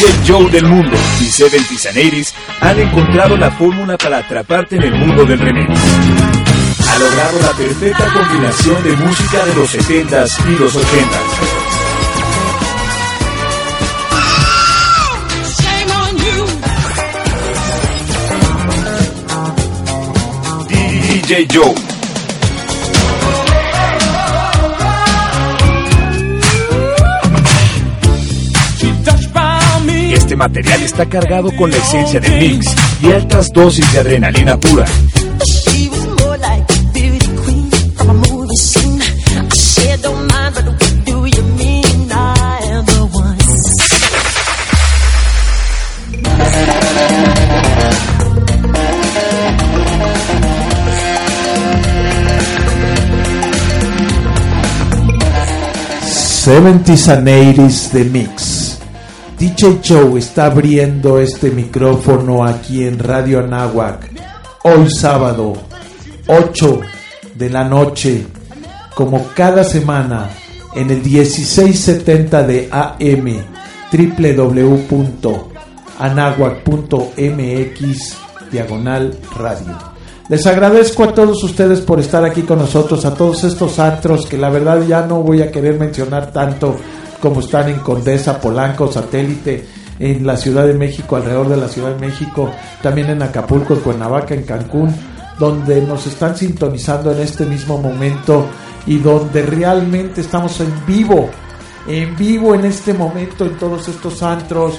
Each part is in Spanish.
DJ Joe del mundo y 70s and 80s han encontrado la fórmula para atraparte en el mundo del remix. Ha logrado la perfecta combinación de música de los 70s y los 80s. DJ Joe. Este material está cargado con la esencia del mix y altas dosis de adrenalina pura. '70s and 80s de mix. DJ Joe está abriendo este micrófono aquí en Radio Anáhuac hoy sábado 8 de la noche, como cada semana, en el 1670 de AM, www.anahuac.mx/radio. Les agradezco a todos ustedes por estar aquí con nosotros, a todos estos antros que la verdad ya no voy a querer mencionar tanto, como están en Condesa, Polanco, Satélite, en la Ciudad de México, alrededor de la Ciudad de México, también en Acapulco, en Cuernavaca, en Cancún, donde nos están sintonizando en este mismo momento y donde realmente estamos en vivo en este momento en todos estos antros.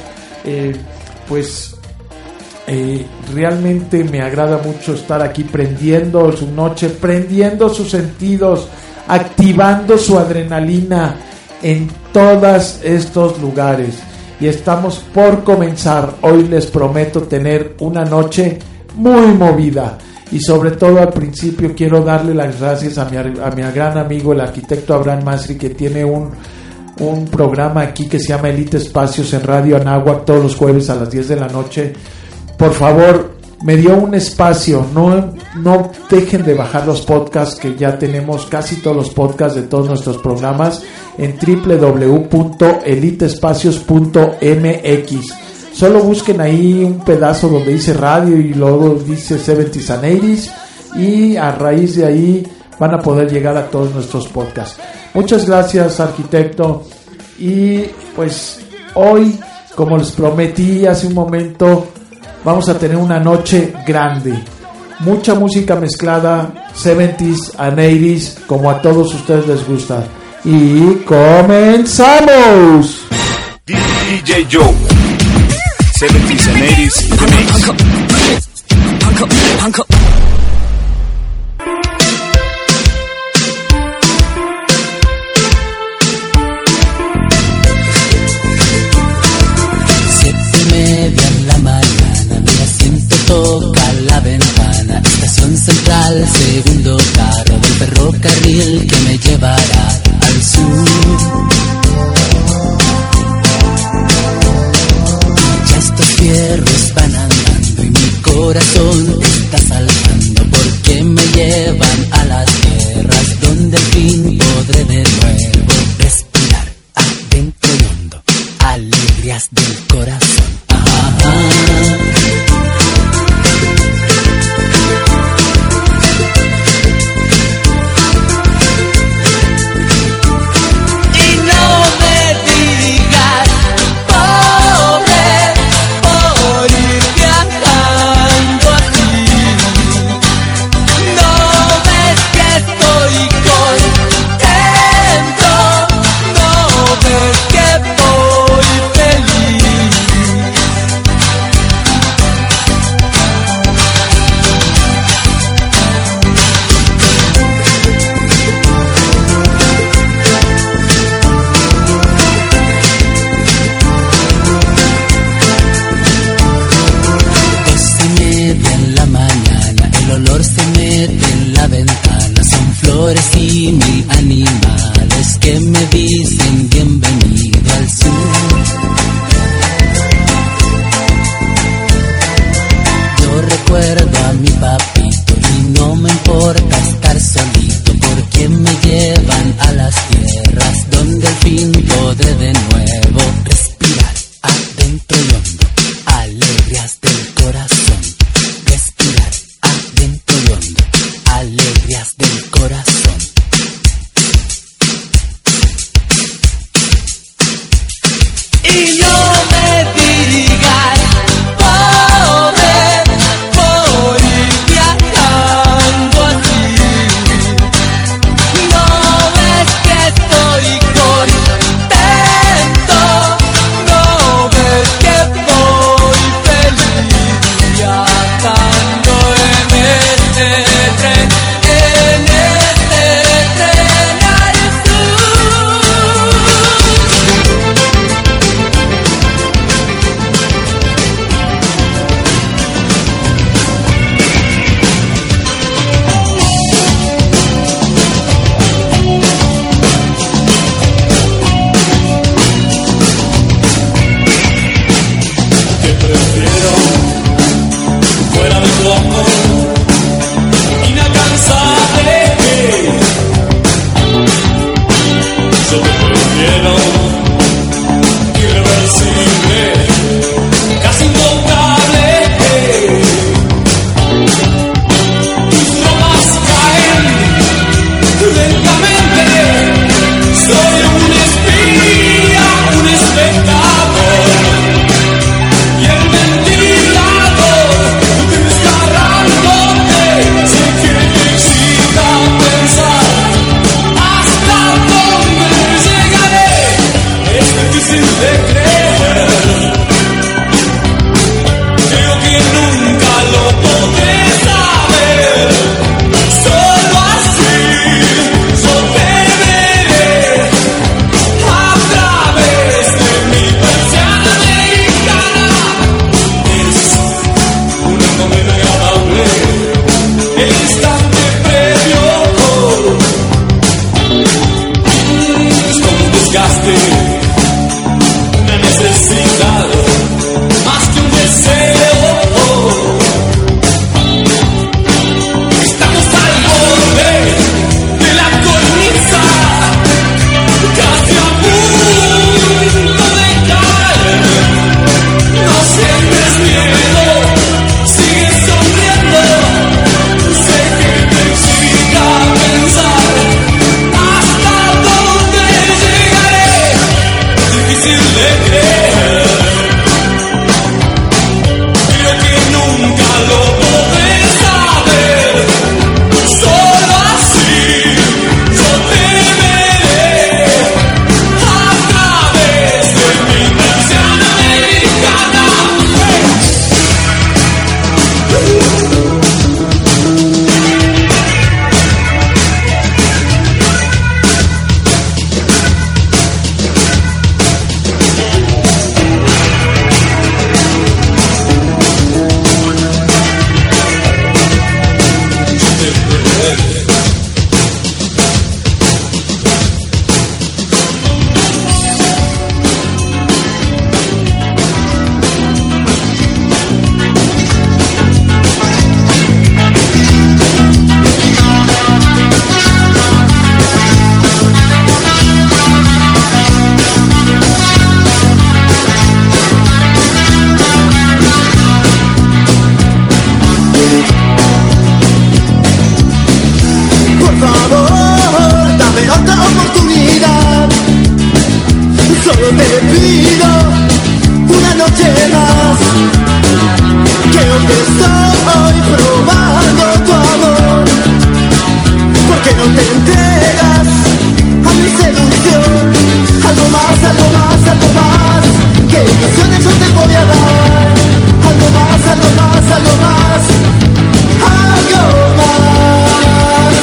Realmente me agrada mucho estar aquí prendiendo su noche, prendiendo sus sentidos, activando su adrenalina en todos estos lugares. Y estamos por comenzar. Hoy les prometo tener una noche muy movida. Y sobre todo al principio quiero darle las gracias a mi gran amigo, el arquitecto Abraham Masri, que tiene un programa aquí que se llama Elite Espacios en Radio Anáhuac todos los jueves a las 10 de la noche. Por favor, me dio un espacio. No dejen de bajar los podcasts, que ya tenemos casi todos los podcasts de todos nuestros programas en www.elitespacios.mx. Solo busquen ahí un pedazo donde dice radio y luego dice 70s and 80s, y a raíz de ahí van a poder llegar a todos nuestros podcasts. Muchas gracias, arquitecto. Y pues hoy, como les prometí hace un momento, vamos a tener una noche grande. Mucha música mezclada, 70s and 80s, como a todos ustedes les gusta. Y comenzamos. DJ Joe, 70s and 80s remix. Toca la ventana, estación central, segundo carro del ferrocarril que me llevará al sur. Ya estos fierros van andando y mi corazón está saltando, porque me llevan a las tierras donde al fin podré de nuevo respirar adentro y hondo, alegrías del corazón. Y mil animales que me dicen bienvenido al sur. Yo recuerdo a mi papito y no me importa estar solito, porque me llevan a las tierras donde al fin podré de nuevo respirar adentro difícil de creer. Creo que nunca lo podré saber. Solo así yo te veré a través de mi persiana americana. Por favor, dame otra oportunidad. Solo te pido una noche más. Creo que estoy probando tu amor. ¿Por qué no te entregas a mi seducción? Algo más, algo más, algo más. ¿Qué ilusiones yo te voy a dar? Algo más, algo más, algo más. Algo más.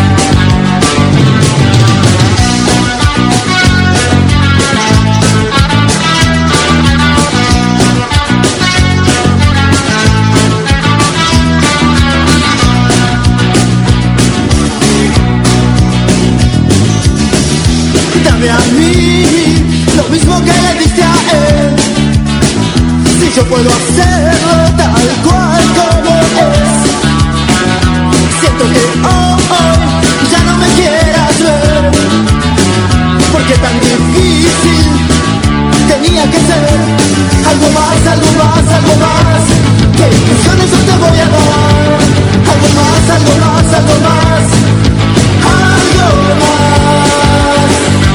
Dame a mí lo mismo que le diste a él. Si yo puedo hacerlo tal cual como es. Siento que hoy ya no me quieras ver. Porque tan difícil tenía que ser. Algo más, algo más, algo más. ¿Qué ilusiones yo te voy a dar? Algo más, algo más, algo más. Algo más.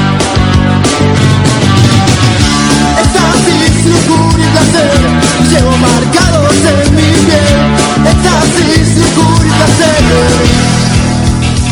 Éxtasis, lujuria y placer llevo marcados en mi piel. Éxtasis, lujuria y placer.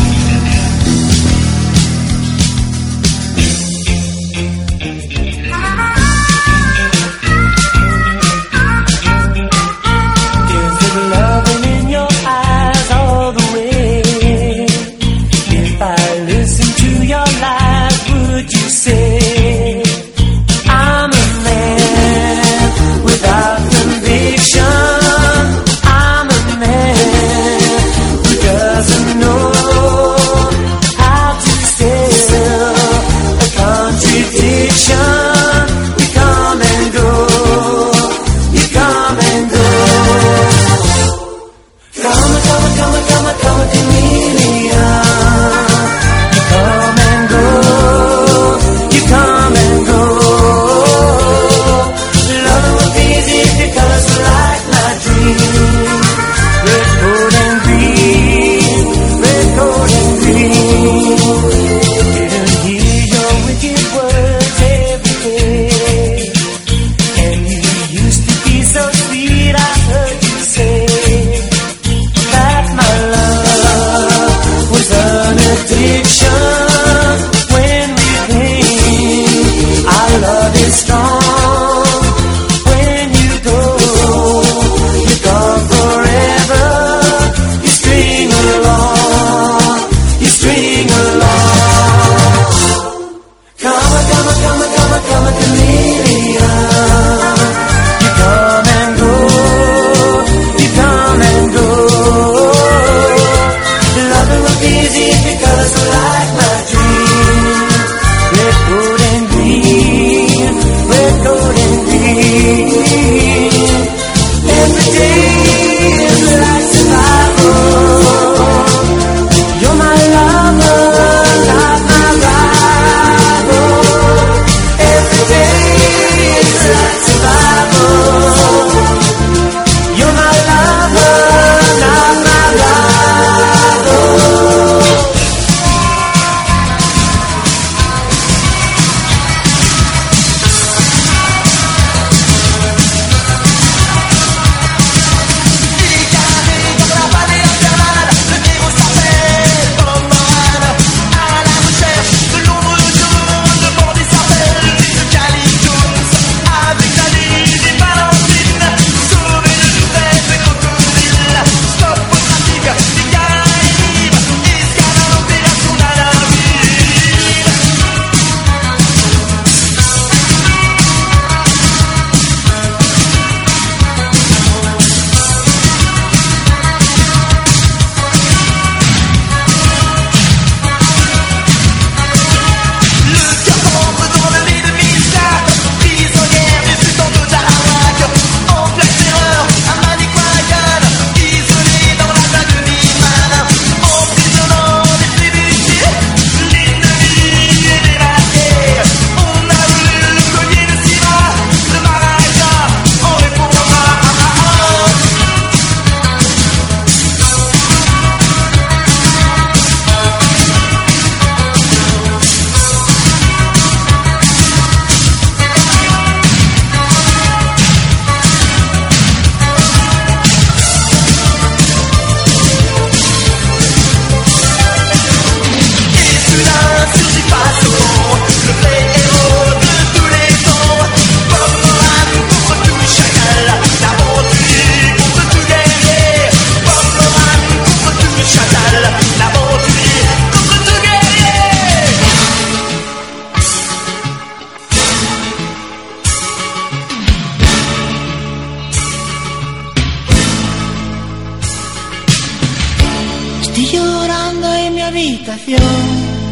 habitación.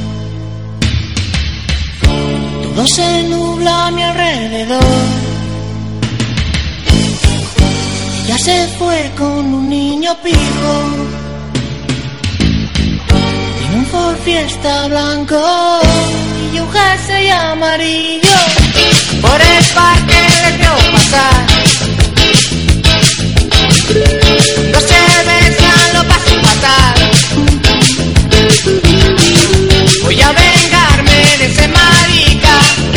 Todo se nubla a mi alrededor. Ella se fue con un niño pijo en un Ford Fiesta blanco y un jersey amarillo. Por el parque le vio pasar. No se besan, lo paso fatal. Voy a vengarme de ese marica.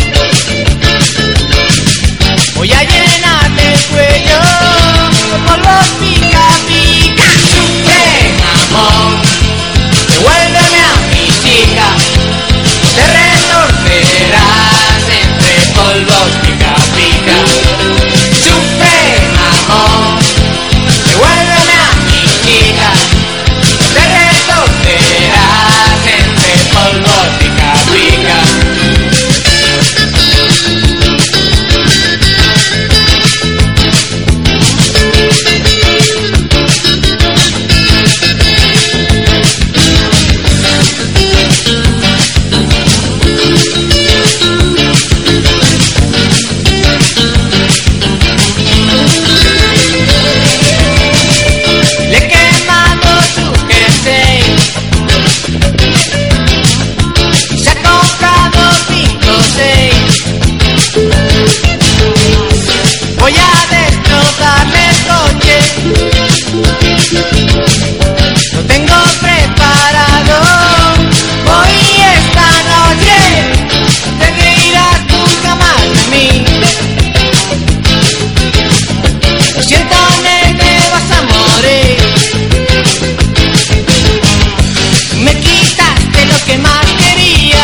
Voy a llenarte el cuello con polvos pica pica. Ven, amor, devuélveme a mi chica. Te retorcerás entre polvos pica pica. Ven, amor, devuélveme a mi chica. Te retorcerás entre polvos pica pica. Le he quemado su jersey y se ha comprado 5 o 6. Voy a destrozarle el coche. Lo tengo preparado. Hoy esta noche te reirás nunca más de mí. Lo siento, nene, vas a morir. Me quitaste lo que más quería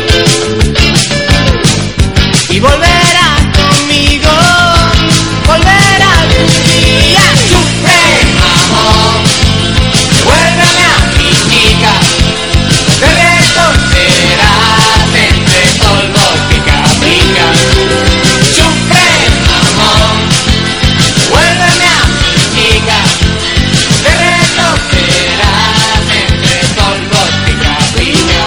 y volverás conmigo. Volverá algún día. Ven, amor, devuélveme a mi chica. Te retorcerás entre polvos pica pica. Ven, amor, devuélveme a mi chica. Te retorcerás entre polvos pica pica.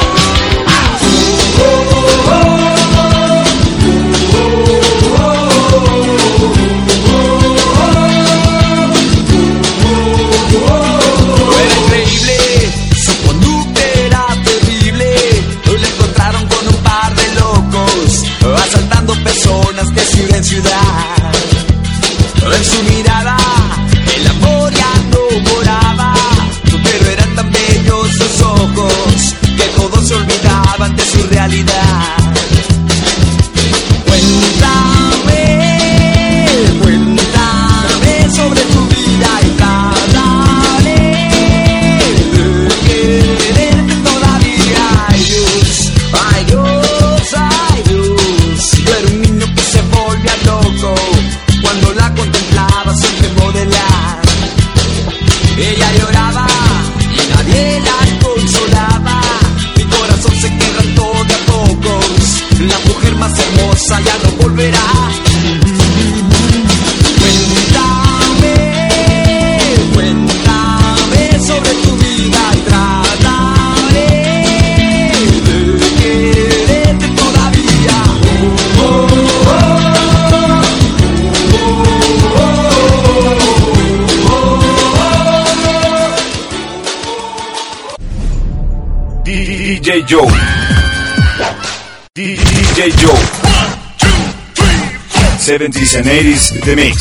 Era increíble, su conducta era terrible. Hoy la encontraron con un par de locos, asaltando personas de ciudad en ciudad. En su mirada el amor ya no moraba, pero eran tan bellos sus ojos que todos se olvidaban de su realidad. Cuéntame sobre tu vida y trataré de quererte todavía. Ay Dios, ay Dios, ay Dios. Yo era un niño que se volvía loco cuando la contemplaba siempre modelar. Ella lloraba y nadie la consolaba. Mi corazón se quebrantó de a pocos. La mujer más hermosa ya no volverá. Cuéntame sobre tu vida y trataré de quererte todavía. DJ Joe. DJ Joe. 70s and 80s The Mix.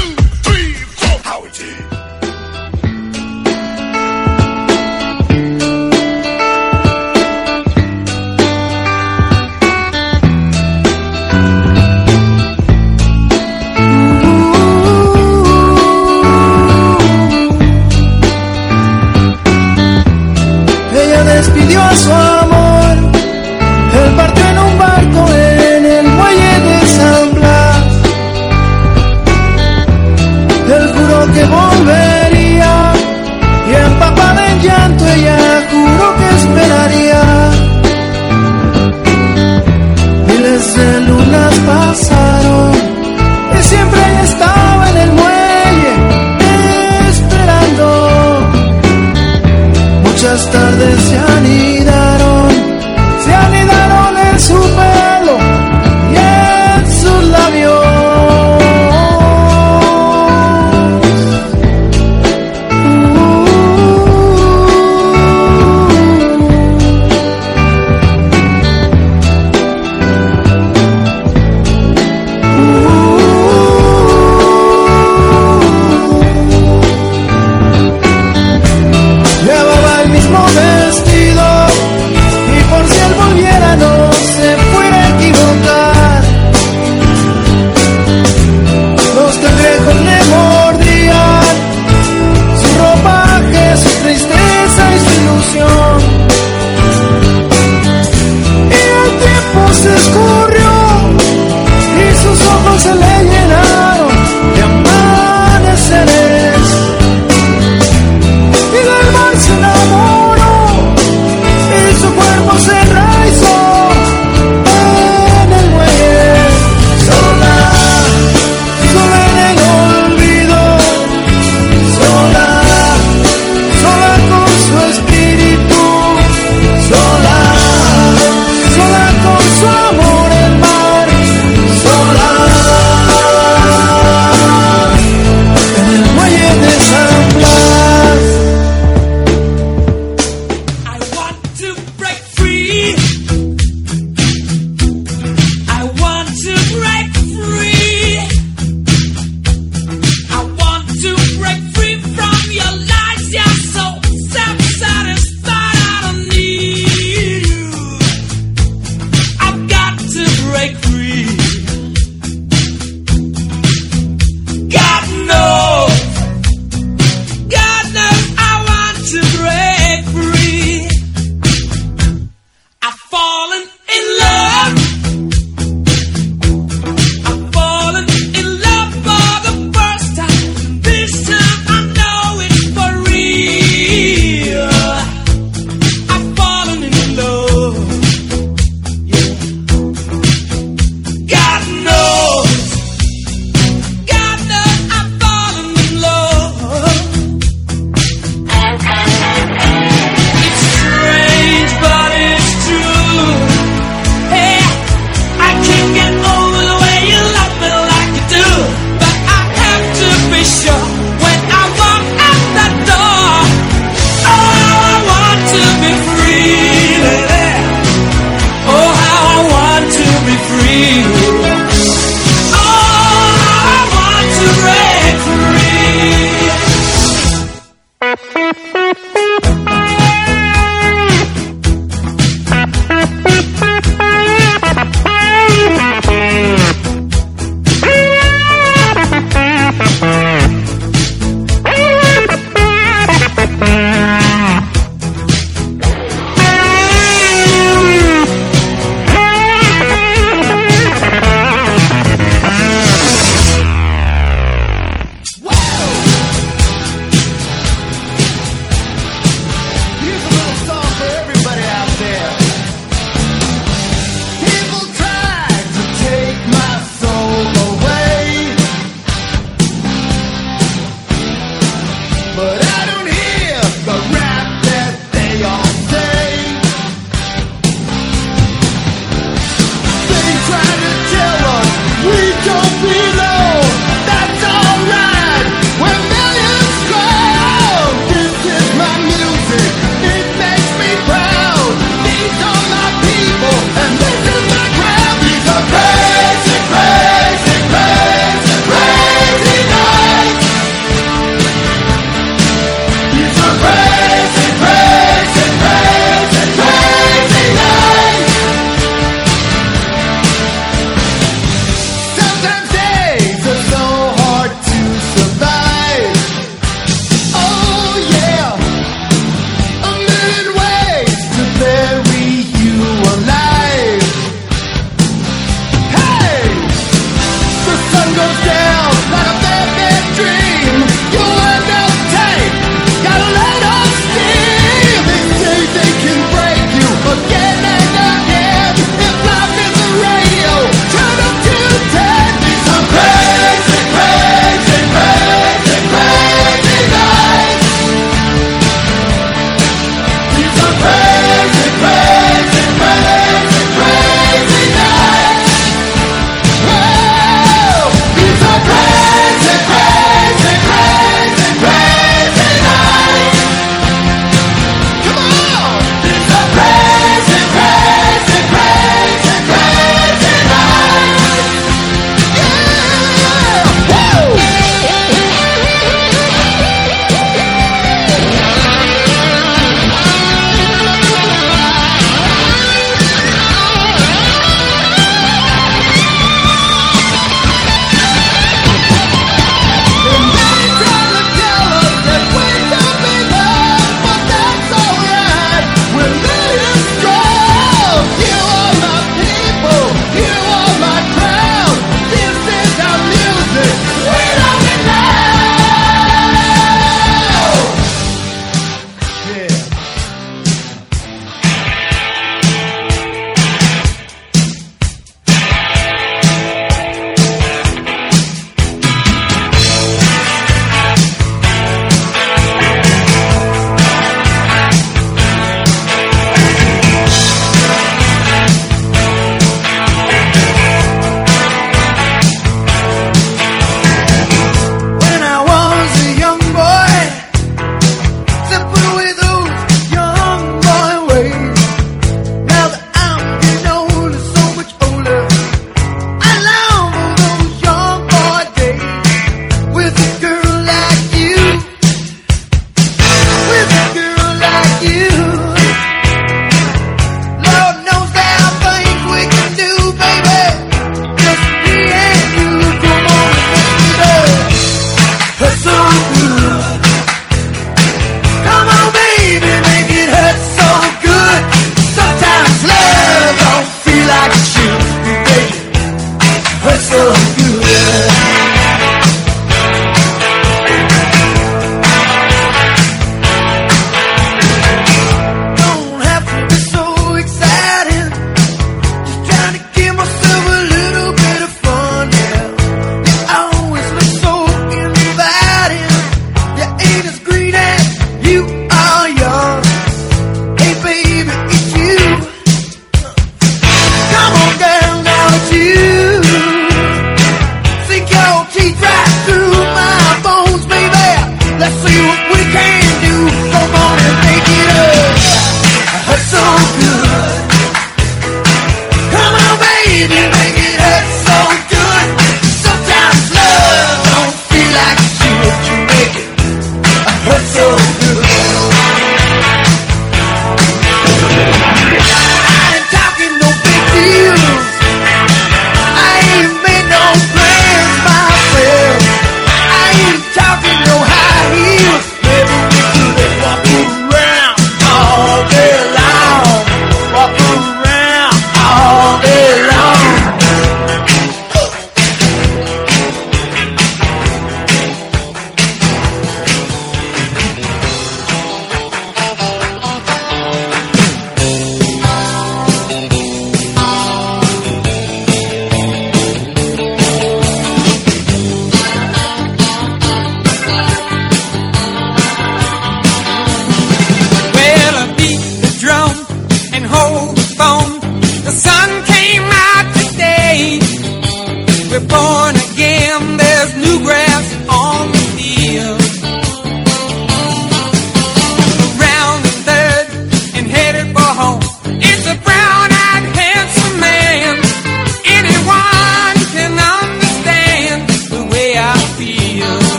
Ella despidió a su amor, él partió en un barco en el muelle de San Blas. Él juró que volvería y empapada en llanto ella juró que esperaría. Miles de lunas pasaron y siempre ella estaba en el muelle esperando. Muchas tardes se han ido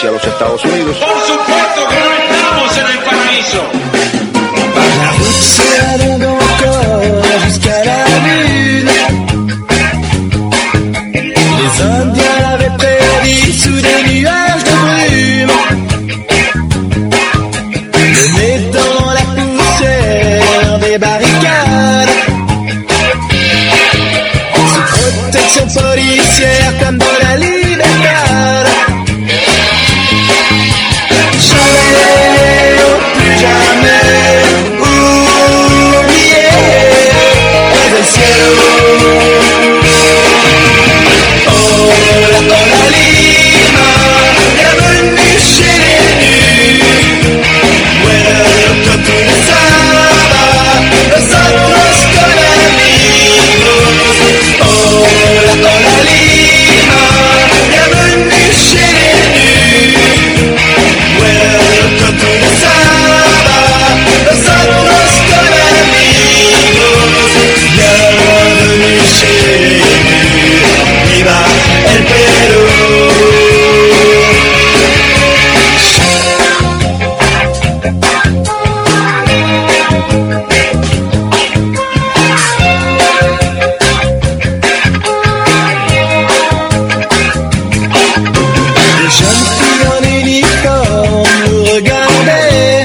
hacia los Estados Unidos. Por supuesto que no estamos en el paraíso. La route c'est la longue encore jusqu'à la lune. Les Indiens l'avaient prédit sous des nuages de brume. Le nez dans la poussière des barricades. Sous protection policière comme dans la Libertad. Jamais, oh, plus jamais oublier el cielo. Hola, hola Lima, bienvenue chez les nus. Welcome to the Saba, nosotros con amigos. Hola, hola Lima, bienvenue chez les nus. Welcome to the Saba, nosotros con amigos. Bienvenue chez les nus. Viva el Perú. Les jeunes filles en uniforme nous regardaient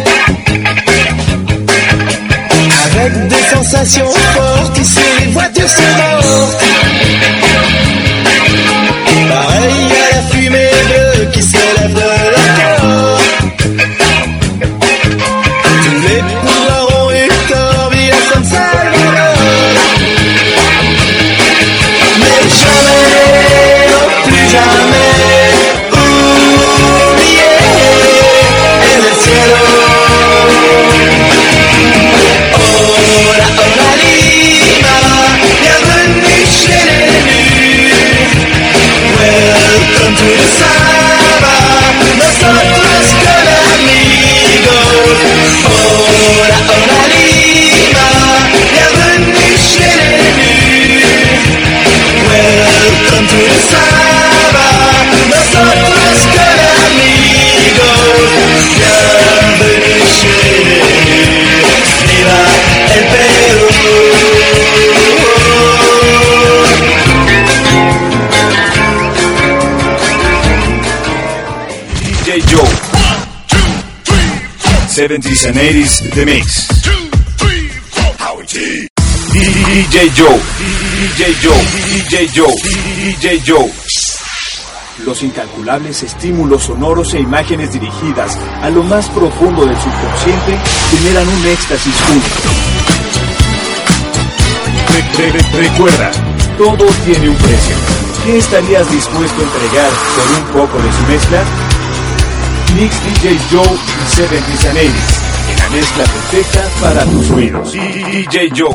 avec des sensations fortes. Ici les voitures sont mortes. Pareil à la fumée bleue qui s'élève de leur corps. Tous les pouvoirs ont eu tort, Villa San Salvador. Mais jamais, non plus jamais oublier el cielo. Hola, hola Lima, bienvenue chez les nus. Welcome to the Saba, nosotros con amigos. Hola, hola Lima, bienvenue chez les nus. Welcome to the Saba, nosotros con amigos. Bienvenue chez les nus. Viva el Perú. DJ Joe. 70s and 80s The Mix. DJ Joe. DJ Joe. DJ Joe. DJ Joe. Los incalculables estímulos sonoros e imágenes dirigidas a lo más profundo del subconsciente generan un éxtasis único. Recuerda, todo tiene un precio. ¿Qué estarías dispuesto a entregar por un poco de su mezcla? Mix DJ Joe y 70s and 80s, en la mezcla perfecta para tus oídos. DJ Joe.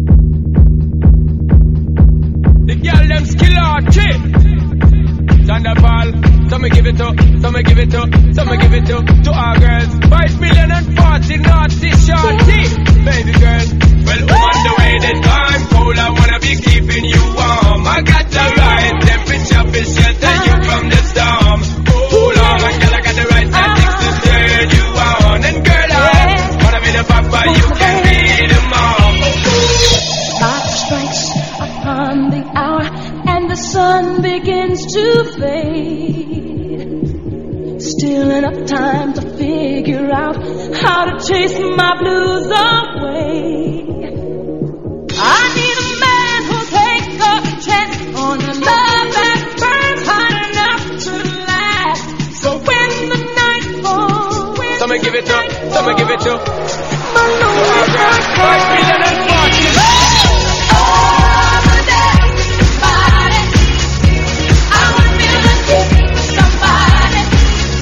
The girl them skill out chip. Thunderball, some me give it to, some me give it to, some me give it to our girls. 5 million and 40 naughty shorty, baby girl. Well, on the way the time cold, I wanna be keeping you warm. I got the right temperature to shelter you from the storm. Hold on, girl, I got the right tactics to turn you on. And girl, I wanna be the papa, you can be the mom. Clock strikes upon the hour and the sun begins to fade. Still enough time to figure out how to chase my blues away. I need a man who'll take a chance on a love that burns hot enough to last. So when the night falls, Some me give it to, some me give it to. my Lord, 5 million and 40.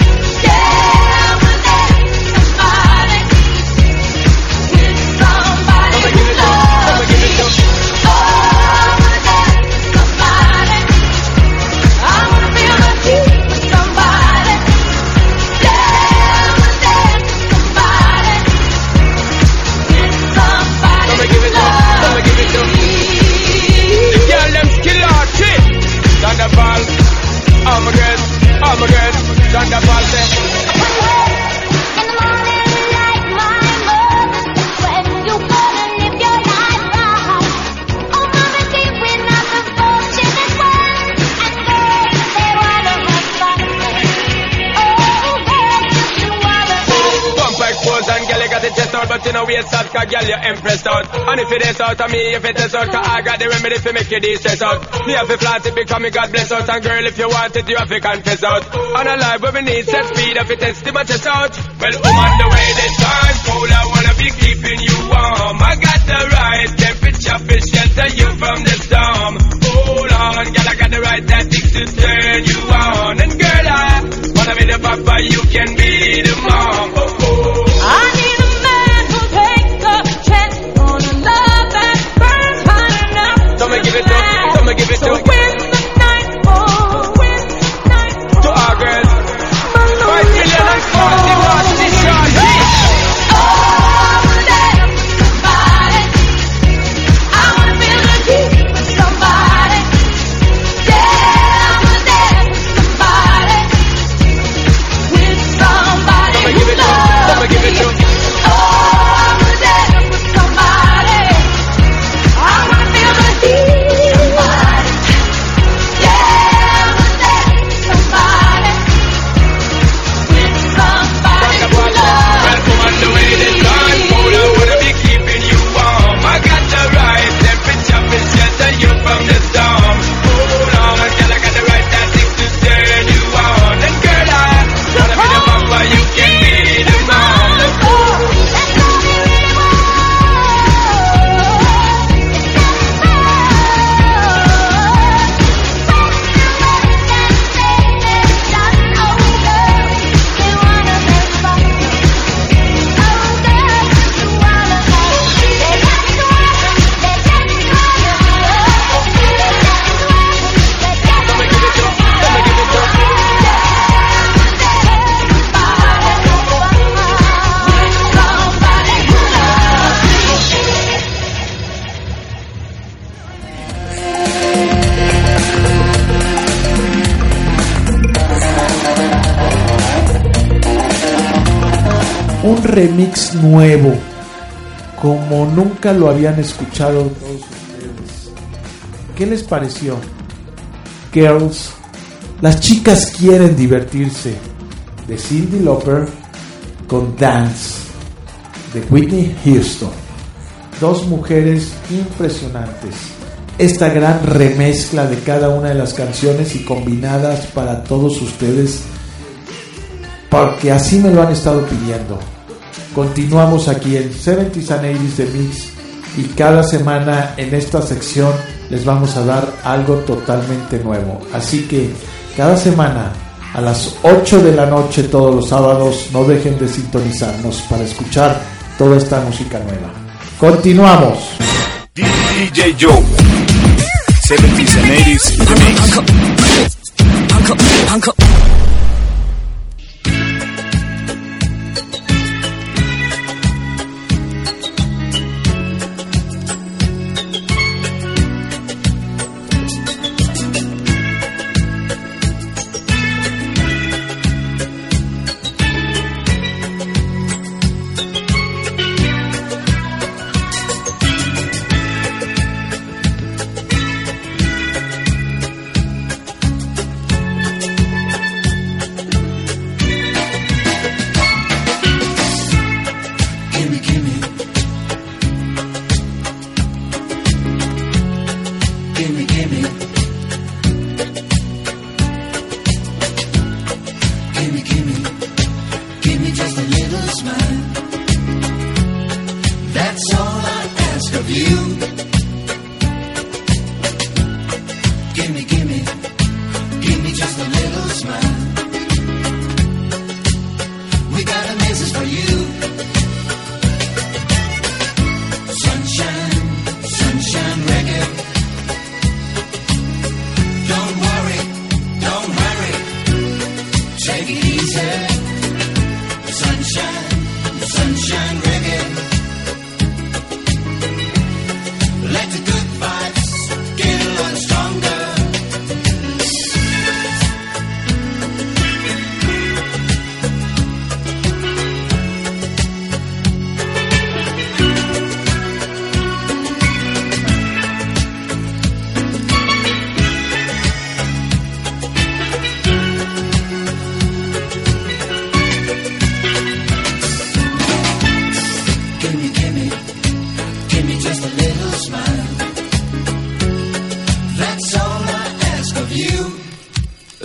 Somebody press out, cause girl you impressed out. And if it is out of me, if it is out, cause I got the remedy for make you de-stress out. Me have to flaunt it because me God bless out. And girl, if you want it, you have to confess out. On a life where we need set speed, if it is too much chest out. Well, I'm on the way this time, cold, I wanna be keeping you warm. I got the right temperature for shelter you from the storm. Hold on, girl, I got the right tactics to turn you on. And girl, I wanna be the papa, you can be the mom. Oh, oh. I need a man who'll take a chance on a love that burns hot enough. So me give it up, so me give it So up. when the night falls, To our girls, 5 million and 40 watts this shot. Hey! oh, I wanna dance with somebody. I wanna feel the heat with somebody. Yeah, I wanna dance with somebody. With somebody So me who give it up, so me loves give it me. up. Oh, I wanna dance with somebody. I wanna feel the heat with somebody. Yeah, I wanna dance with somebody. With somebody who loves Welcome on the way this time, cold, I wanna be keeping you warm. I got the right temperature for shelter you from the storm. Hold on, girl, I got the right tactics to turn you on. And girl, I wanna be the papa, you can be the mom. Let's go. That's all we really want. Un remix nuevo, como nunca lo habían escuchado todos ustedes. ¿Qué les pareció? Girls, las chicas quieren divertirse, de Cyndi Lauper con Dance, de Whitney Houston. Dos mujeres impresionantes. Esta gran remezcla de cada una de las canciones y combinadas para todos ustedes, porque así me lo han estado pidiendo. Continuamos aquí en 70s and 80s de Mix, y cada semana en esta sección les vamos a dar algo totalmente nuevo. Así que cada semana a las 8 de la noche todos los sábados no dejen de sintonizarnos para escuchar toda esta música nueva. Continuamos. DJ Joe, 70s and 80s Remix.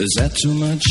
Is that too much?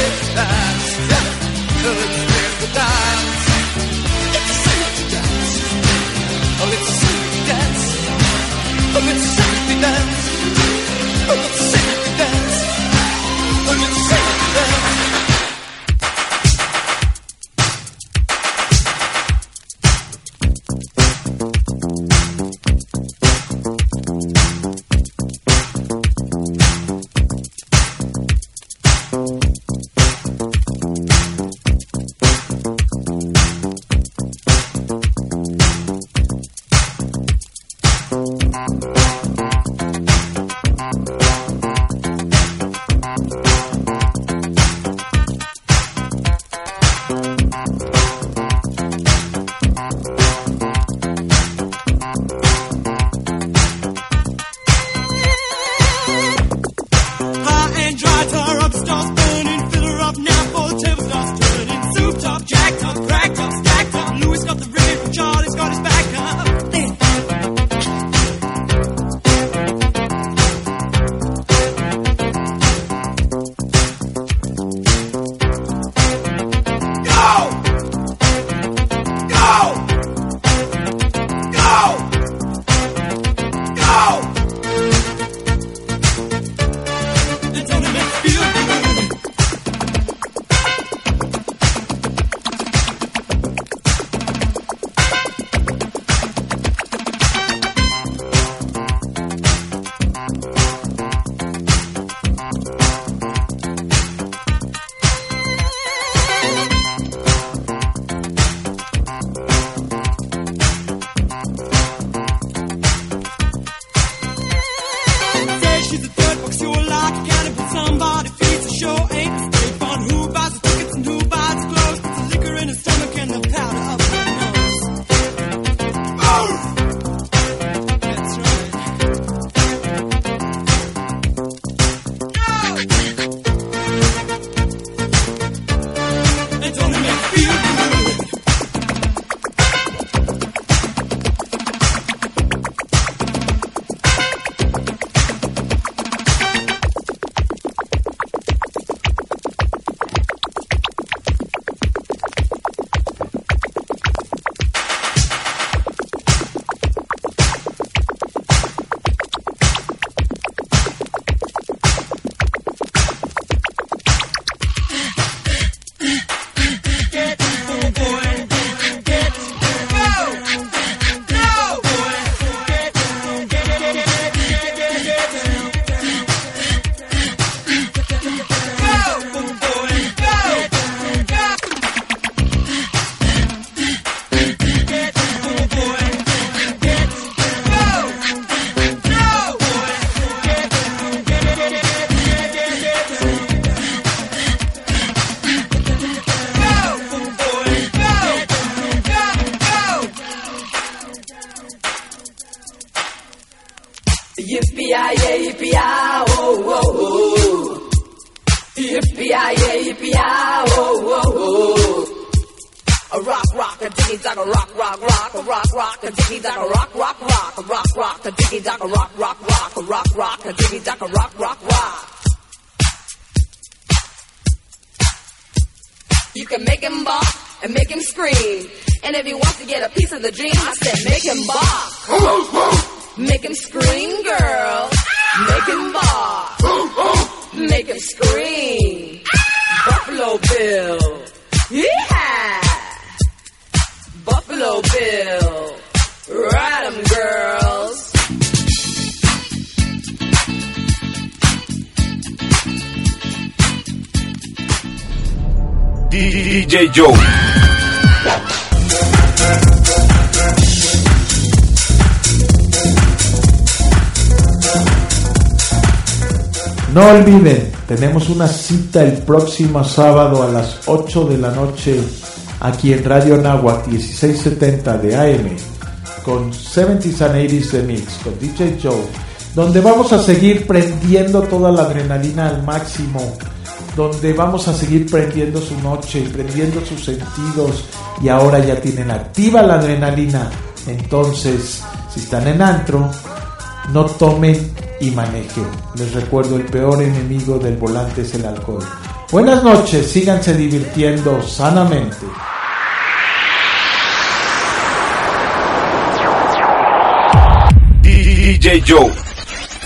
It's safe to dance. dance. Sexy dance. Sexy dance. You can make him bop and make him scream. And if he wants to get a piece of the dream, I said make him bop. Make him scream, girl. Make him bop. Make him scream. Buffalo Bill. Yeah. Buffalo Bill. Ride 'em, girls. DJ Joe. No olviden, tenemos una cita el próximo sábado a las 8 de la noche aquí en Radio Nahuatl 1670 de AM con 70s and 80s de Mix con DJ Joe, donde vamos a seguir prendiendo toda la adrenalina al máximo, donde vamos a seguir prendiendo su noche, prendiendo sus sentidos, y ahora ya tienen activa la adrenalina. Entonces, si están en antro, no tomen y manejen. Les recuerdo, el peor enemigo del volante es el alcohol. Buenas noches, síganse divirtiendo sanamente. DJ Joe.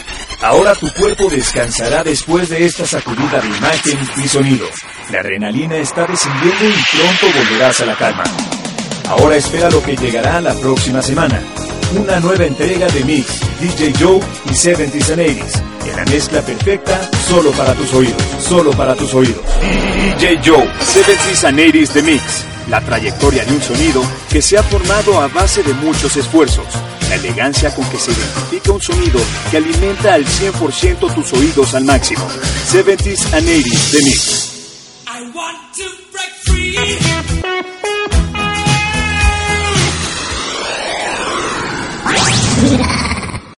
Ahora tu cuerpo descansará después de esta sacudida de imagen y sonido. La adrenalina está descendiendo y pronto volverás a la calma. Ahora espera lo que llegará la próxima semana. Una nueva entrega de Mix, DJ Joe y 70s and 80s. En la mezcla perfecta, solo para tus oídos. Solo para tus oídos. DJ Joe, 70s and 80s The Mix. La trayectoria de un sonido que se ha formado a base de muchos esfuerzos. La elegancia con que se identifica un sonido que alimenta al 100% tus oídos al máximo. 70s and 80s The Mix. I want to break free. Yeah.